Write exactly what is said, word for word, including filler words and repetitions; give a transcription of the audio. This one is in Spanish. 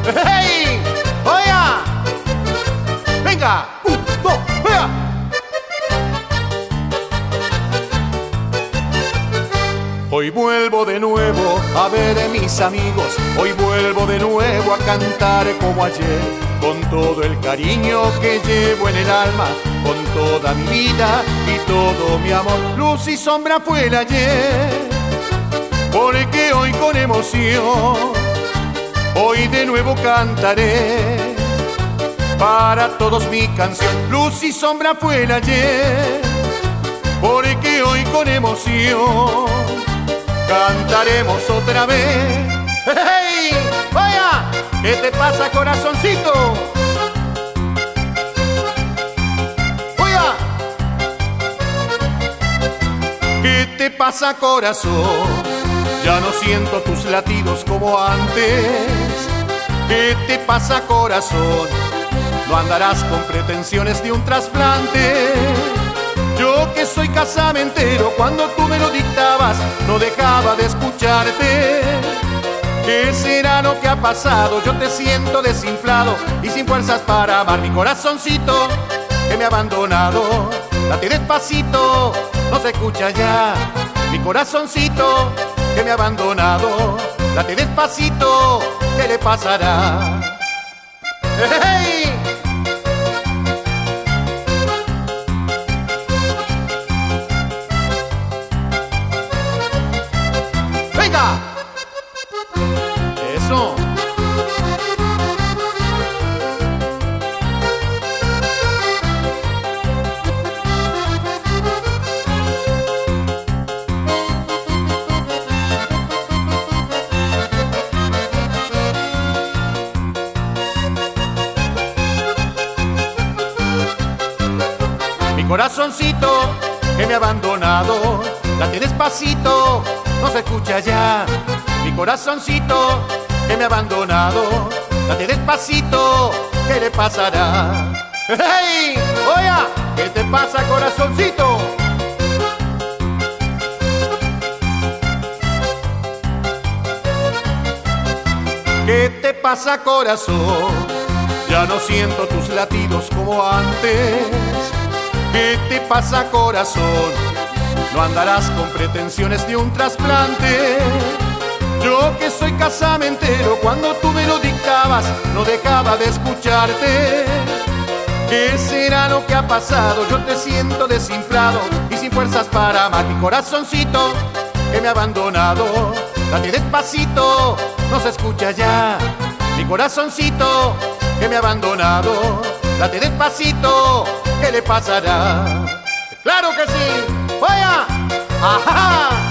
¡Hey! ¡Oiga! ¡Venga! ¡Un, dos, ¡oiga! Hoy vuelvo de nuevo a ver a mis amigos, hoy vuelvo de nuevo a cantar como ayer, con todo el cariño que llevo en el alma, con toda mi vida y todo mi amor. Luz y sombra fue el ayer, porque hoy con emoción, hoy de nuevo cantaré para todos mi canción. Luz y sombra fue el ayer, porque hoy con emoción cantaremos otra vez. ¡Hey! ¡Vaya! ¿Qué te pasa, corazoncito? ¡Vaya! ¿Qué te pasa, corazón? Ya no siento tus latidos como antes. ¿Qué te pasa, corazón? No andarás con pretensiones de un trasplante. Yo que soy casamentero, cuando tú me lo dictabas, no dejaba de escucharte. ¿Qué será lo que ha pasado? Yo te siento desinflado y sin fuerzas para amar. Mi corazoncito que me ha abandonado, late despacito, no se escucha ya. Mi corazoncito que me ha abandonado, late despacito, ¿qué le pasará? ¡Hey! ¡Venga! ¡Eso! Mi corazoncito que me ha abandonado, late despacito, no se escucha ya. Mi corazoncito que me ha abandonado, late despacito, ¿qué le pasará? ¡Hey! ¡Oiga! ¿Qué te pasa, corazoncito? ¿Qué te pasa, corazón? Ya no siento tus latidos como antes. ¿Qué te pasa, corazón? No andarás con pretensiones de un trasplante. Yo que soy casamentero, cuando tú me lo dictabas, no dejaba de escucharte. ¿Qué será lo que ha pasado? Yo te siento desinflado y sin fuerzas para amar. Mi corazoncito que me ha abandonado, late despacito, no se escucha ya. Mi corazoncito que me ha abandonado, late despacito, ¿qué le pasará? ¡Claro que sí! ¡Vaya! ¡Ajá!